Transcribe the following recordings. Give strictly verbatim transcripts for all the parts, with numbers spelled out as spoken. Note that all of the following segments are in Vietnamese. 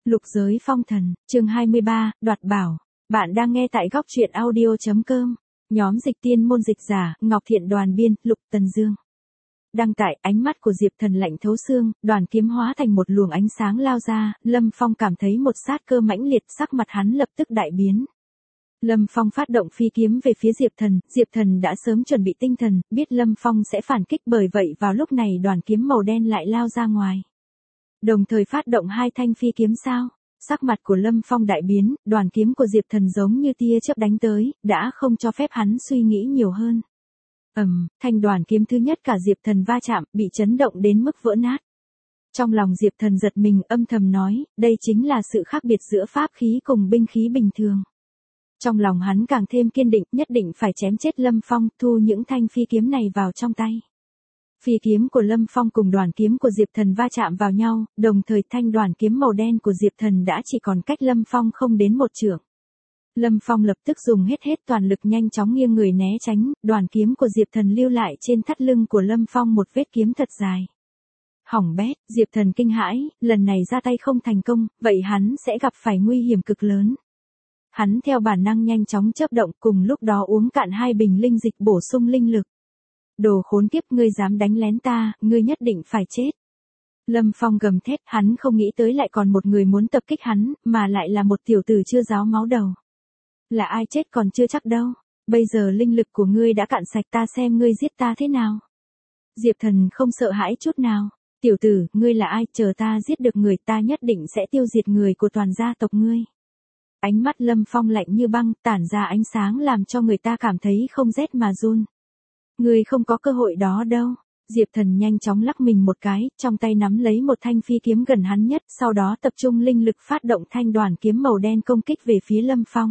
Lục giới phong thần, chương hai mươi ba, đoạt bảo. Bạn đang nghe tại góc truyện audio.com. Nhóm dịch tiên môn dịch giả, Ngọc Thiện đoàn biên, Lục Tần Dương. Đăng tải, ánh mắt của Diệp Thần lạnh thấu xương, đoàn kiếm hóa thành một luồng ánh sáng lao ra, Lâm Phong cảm thấy một sát cơ mãnh liệt, sắc mặt hắn lập tức đại biến. Lâm Phong phát động phi kiếm về phía Diệp Thần, Diệp Thần đã sớm chuẩn bị tinh thần, biết Lâm Phong sẽ phản kích, bởi vậy vào lúc này đoàn kiếm màu đen lại lao ra ngoài. Đồng thời phát động hai thanh phi kiếm sao? Sắc mặt của Lâm Phong đại biến, đoàn kiếm của Diệp Thần giống như tia chớp đánh tới, đã không cho phép hắn suy nghĩ nhiều hơn. Ầm, um, thanh đoàn kiếm thứ nhất cả Diệp Thần va chạm, bị chấn động đến mức vỡ nát. Trong lòng Diệp Thần giật mình, âm thầm nói, đây chính là sự khác biệt giữa pháp khí cùng binh khí bình thường. Trong lòng hắn càng thêm kiên định, nhất định phải chém chết Lâm Phong, thu những thanh phi kiếm này vào trong tay. Phi kiếm của Lâm Phong cùng đoàn kiếm của Diệp Thần va chạm vào nhau, đồng thời thanh đoàn kiếm màu đen của Diệp Thần đã chỉ còn cách Lâm Phong không đến một trượng. Lâm Phong lập tức dùng hết hết toàn lực nhanh chóng nghiêng người né tránh, đoàn kiếm của Diệp Thần lưu lại trên thắt lưng của Lâm Phong một vết kiếm thật dài. Hỏng bét, Diệp Thần kinh hãi, lần này ra tay không thành công, vậy hắn sẽ gặp phải nguy hiểm cực lớn. Hắn theo bản năng nhanh chóng chớp động, cùng lúc đó uống cạn hai bình linh dịch bổ sung linh lực. Đồ khốn kiếp, ngươi dám đánh lén ta, ngươi nhất định phải chết. Lâm Phong gầm thét, hắn không nghĩ tới lại còn một người muốn tập kích hắn, mà lại là một tiểu tử chưa ráo máu đầu. Là ai chết còn chưa chắc đâu, bây giờ linh lực của ngươi đã cạn sạch, ta xem ngươi giết ta thế nào. Diệp Thần không sợ hãi chút nào. Tiểu tử, ngươi là ai, chờ ta giết được người, ta nhất định sẽ tiêu diệt người của toàn gia tộc ngươi. Ánh mắt Lâm Phong lạnh như băng, tản ra ánh sáng làm cho người ta cảm thấy không rét mà run. Ngươi không có cơ hội đó đâu. Diệp Thần nhanh chóng lắc mình một cái, trong tay nắm lấy một thanh phi kiếm gần hắn nhất, sau đó tập trung linh lực phát động thanh đoàn kiếm màu đen công kích về phía Lâm Phong.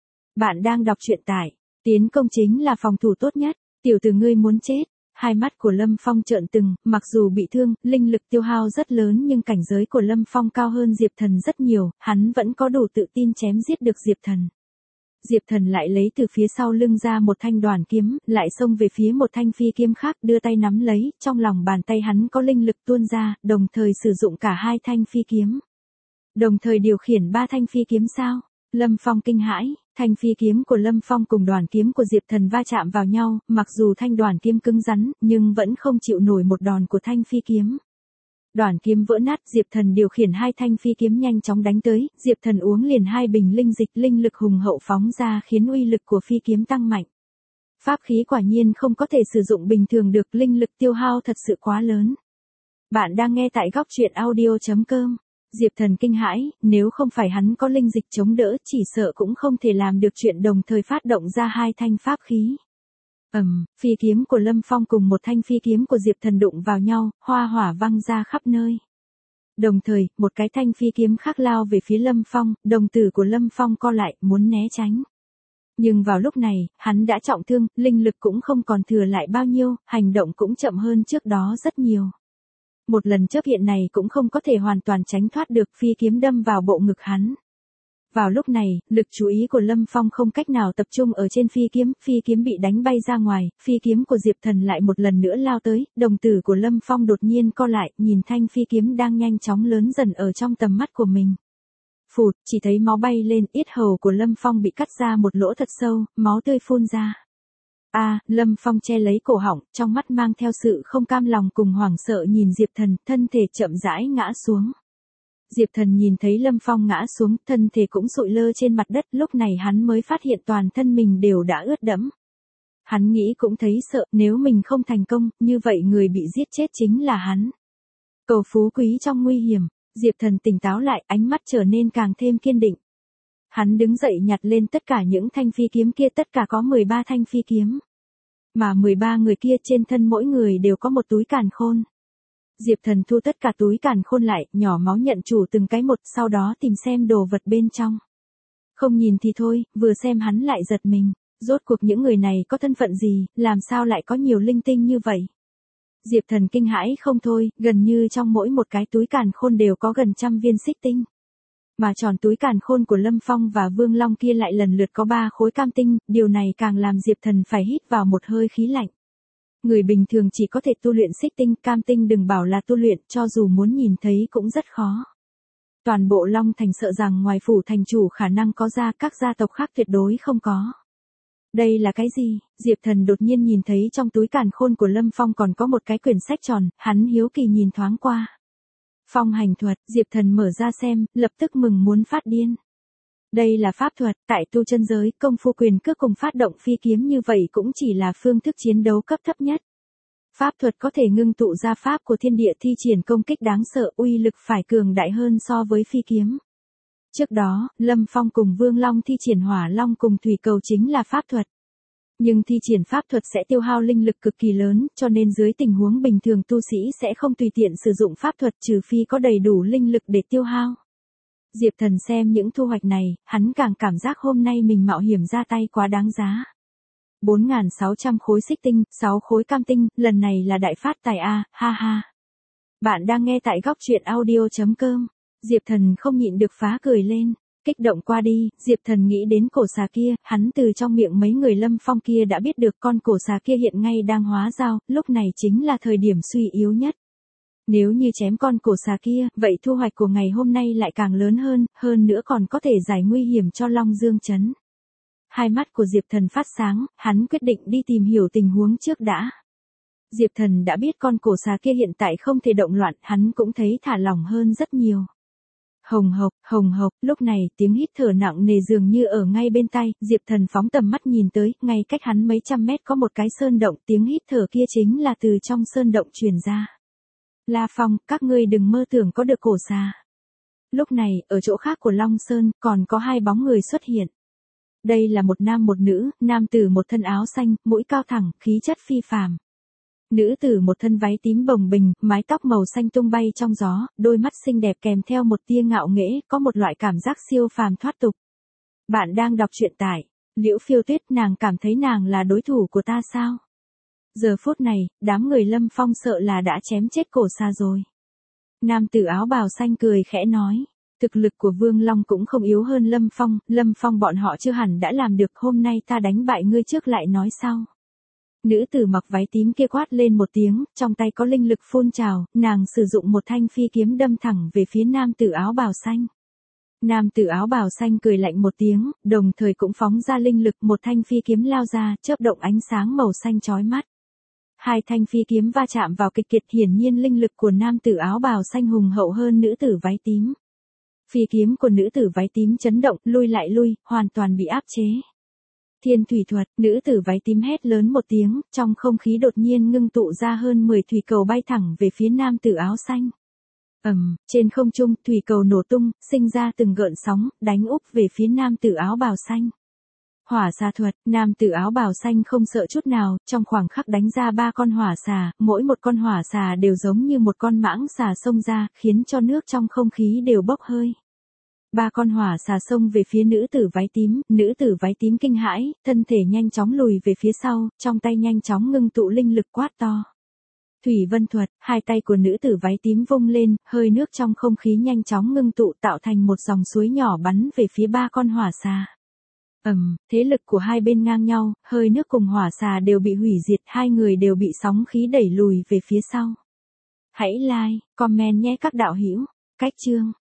Bạn đang đọc truyện tại, tiến công chính là phòng thủ tốt nhất, tiểu tử ngươi muốn chết. Hai mắt của Lâm Phong trợn trừng, mặc dù bị thương, linh lực tiêu hao rất lớn nhưng cảnh giới của Lâm Phong cao hơn Diệp Thần rất nhiều, hắn vẫn có đủ tự tin chém giết được Diệp Thần. Diệp Thần lại lấy từ phía sau lưng ra một thanh đoàn kiếm, lại xông về phía một thanh phi kiếm khác, đưa tay nắm lấy, trong lòng bàn tay hắn có linh lực tuôn ra, đồng thời sử dụng cả hai thanh phi kiếm. Đồng thời điều khiển ba thanh phi kiếm sao? Lâm Phong kinh hãi, thanh phi kiếm của Lâm Phong cùng đoàn kiếm của Diệp Thần va chạm vào nhau, mặc dù thanh đoàn kiếm cứng rắn, nhưng vẫn không chịu nổi một đòn của thanh phi kiếm. Đoàn kiếm vỡ nát, Diệp Thần điều khiển hai thanh phi kiếm nhanh chóng đánh tới, Diệp Thần uống liền hai bình linh dịch, linh lực hùng hậu phóng ra khiến uy lực của phi kiếm tăng mạnh. Pháp khí quả nhiên không có thể sử dụng bình thường được, linh lực tiêu hao thật sự quá lớn. Bạn đang nghe tại góc truyện audio.com. Diệp Thần kinh hãi, nếu không phải hắn có linh dịch chống đỡ, chỉ sợ cũng không thể làm được chuyện đồng thời phát động ra hai thanh pháp khí. Ầm, um, phi kiếm của Lâm Phong cùng một thanh phi kiếm của Diệp Thần đụng vào nhau, hoa hỏa văng ra khắp nơi. Đồng thời, một cái thanh phi kiếm khác lao về phía Lâm Phong, đồng tử của Lâm Phong co lại, muốn né tránh. Nhưng vào lúc này, hắn đã trọng thương, linh lực cũng không còn thừa lại bao nhiêu, hành động cũng chậm hơn trước đó rất nhiều. Một lần chớp hiện này cũng không có thể hoàn toàn tránh thoát được, phi kiếm đâm vào bộ ngực hắn. Vào lúc này, lực chú ý của Lâm Phong không cách nào tập trung ở trên phi kiếm, phi kiếm bị đánh bay ra ngoài, phi kiếm của Diệp Thần lại một lần nữa lao tới, đồng tử của Lâm Phong đột nhiên co lại, nhìn thanh phi kiếm đang nhanh chóng lớn dần ở trong tầm mắt của mình. Phụt, chỉ thấy máu bay lên, yết hầu của Lâm Phong bị cắt ra một lỗ thật sâu, máu tươi phun ra. A, à, Lâm Phong che lấy cổ họng, trong mắt mang theo sự không cam lòng cùng hoảng sợ nhìn Diệp Thần, thân thể chậm rãi ngã xuống. Diệp Thần nhìn thấy Lâm Phong ngã xuống, thân thể cũng sụi lơ trên mặt đất, lúc này hắn mới phát hiện toàn thân mình đều đã ướt đẫm. Hắn nghĩ cũng thấy sợ, nếu mình không thành công, như vậy người bị giết chết chính là hắn. Cầu phú quý trong nguy hiểm, Diệp Thần tỉnh táo lại, ánh mắt trở nên càng thêm kiên định. Hắn đứng dậy nhặt lên tất cả những thanh phi kiếm kia, tất cả có mười ba thanh phi kiếm. Mà mười ba người kia trên thân mỗi người đều có một túi càn khôn. Diệp Thần thu tất cả túi càn khôn lại, nhỏ máu nhận chủ từng cái một, sau đó tìm xem đồ vật bên trong. Không nhìn thì thôi, vừa xem hắn lại giật mình, rốt cuộc những người này có thân phận gì, làm sao lại có nhiều linh tinh như vậy. Diệp Thần kinh hãi không thôi, gần như trong mỗi một cái túi càn khôn đều có gần trăm viên xích tinh. Mà tròn túi càn khôn của Lâm Phong và Vương Long kia lại lần lượt có ba khối cam tinh, điều này càng làm Diệp Thần phải hít vào một hơi khí lạnh. Người bình thường chỉ có thể tu luyện xích tinh, cam tinh đừng bảo là tu luyện, cho dù muốn nhìn thấy cũng rất khó. Toàn bộ Long Thành sợ rằng ngoài phủ thành chủ khả năng có ra, các gia tộc khác tuyệt đối không có. Đây là cái gì? Diệp Thần đột nhiên nhìn thấy trong túi càn khôn của Lâm Phong còn có một cái quyển sách tròn, hắn hiếu kỳ nhìn thoáng qua. Phong hành thuật, Diệp Thần mở ra xem, lập tức mừng muốn phát điên. Đây là pháp thuật, tại tu chân giới, công phu quyền cước cùng phát động phi kiếm như vậy cũng chỉ là phương thức chiến đấu cấp thấp nhất. Pháp thuật có thể ngưng tụ ra pháp của thiên địa thi triển công kích đáng sợ, uy lực phải cường đại hơn so với phi kiếm. Trước đó, Lâm Phong cùng Vương Long thi triển hỏa long cùng thủy cầu chính là pháp thuật. Nhưng thi triển pháp thuật sẽ tiêu hao linh lực cực kỳ lớn, cho nên dưới tình huống bình thường tu sĩ sẽ không tùy tiện sử dụng pháp thuật trừ phi có đầy đủ linh lực để tiêu hao. Diệp Thần xem những thu hoạch này, hắn càng cảm giác hôm nay mình mạo hiểm ra tay quá đáng giá. bốn nghìn sáu trăm khối xích tinh, sáu khối cam tinh, lần này là đại phát tài a, ha ha. Bạn đang nghe tại góc truyện audio chấm com. Diệp Thần không nhịn được phá cười lên. Kích động qua đi, Diệp Thần nghĩ đến cổ xà kia, hắn từ trong miệng mấy người Lâm Phong kia đã biết được con cổ xà kia hiện ngay đang hóa dao, lúc này chính là thời điểm suy yếu nhất. Nếu như chém con cổ xà kia, vậy thu hoạch của ngày hôm nay lại càng lớn hơn, hơn nữa còn có thể giải nguy hiểm cho Long Dương Trấn. Hai mắt của Diệp Thần phát sáng, hắn quyết định đi tìm hiểu tình huống trước đã. Diệp Thần đã biết con cổ xà kia hiện tại không thể động loạn, hắn cũng thấy thả lỏng hơn rất nhiều. Hồng hộc, hồng hộc, lúc này tiếng hít thở nặng nề dường như ở ngay bên tai, Diệp Thần phóng tầm mắt nhìn tới, ngay cách hắn mấy trăm mét có một cái sơn động, tiếng hít thở kia chính là từ trong sơn động truyền ra. La Phong, các ngươi đừng mơ tưởng có được cổ xà. Lúc này, ở chỗ khác của Long Sơn, còn có hai bóng người xuất hiện. Đây là một nam một nữ, nam tử một thân áo xanh, mũi cao thẳng, khí chất phi phàm. Nữ tử một thân váy tím bồng bềnh, mái tóc màu xanh tung bay trong gió, đôi mắt xinh đẹp kèm theo một tia ngạo nghễ, có một loại cảm giác siêu phàm thoát tục. Bạn đang đọc truyện tại Liễu Phiêu Tuyết, nàng cảm thấy nàng là đối thủ của ta sao? Giờ phút này, đám người Lâm Phong sợ là đã chém chết cổ xà rồi. Nam tử áo bào xanh cười khẽ nói. Thực lực của Vương Long cũng không yếu hơn Lâm Phong, Lâm Phong bọn họ chưa hẳn đã làm được, hôm nay ta đánh bại ngươi trước lại nói sau. Nữ tử mặc váy tím kia quát lên một tiếng, trong tay có linh lực phun trào, nàng sử dụng một thanh phi kiếm đâm thẳng về phía nam tử áo bào xanh. Nam tử áo bào xanh cười lạnh một tiếng, đồng thời cũng phóng ra linh lực, một thanh phi kiếm lao ra, chớp động ánh sáng màu xanh chói mắt. Hai thanh phi kiếm va chạm vào kịch liệt, hiển nhiên linh lực của nam tử áo bào xanh hùng hậu hơn nữ tử váy tím. Phi kiếm của nữ tử váy tím chấn động, lui lại lui, hoàn toàn bị áp chế. Thiên thủy thuật, nữ tử váy tím hét lớn một tiếng, trong không khí đột nhiên ngưng tụ ra hơn mười thủy cầu bay thẳng về phía nam tử áo xanh. Ầm, um, trên không trung, thủy cầu nổ tung, sinh ra từng gợn sóng, đánh úp về phía nam tử áo bào xanh. Hỏa xà thuật, nam tử áo bào xanh không sợ chút nào, trong khoảng khắc đánh ra ba con hỏa xà, mỗi một con hỏa xà đều giống như một con mãng xà xông ra, khiến cho nước trong không khí đều bốc hơi. Ba con hỏa xà xông về phía nữ tử váy tím, nữ tử váy tím kinh hãi, thân thể nhanh chóng lùi về phía sau, trong tay nhanh chóng ngưng tụ linh lực quát to. Thủy vân thuật, hai tay của nữ tử váy tím vung lên, hơi nước trong không khí nhanh chóng ngưng tụ tạo thành một dòng suối nhỏ bắn về phía ba con hỏa xà. Ầm, um, thế lực của hai bên ngang nhau, hơi nước cùng hỏa xà đều bị hủy diệt, hai người đều bị sóng khí đẩy lùi về phía sau. Hãy like, comment nhé các đạo hữu. Cách chương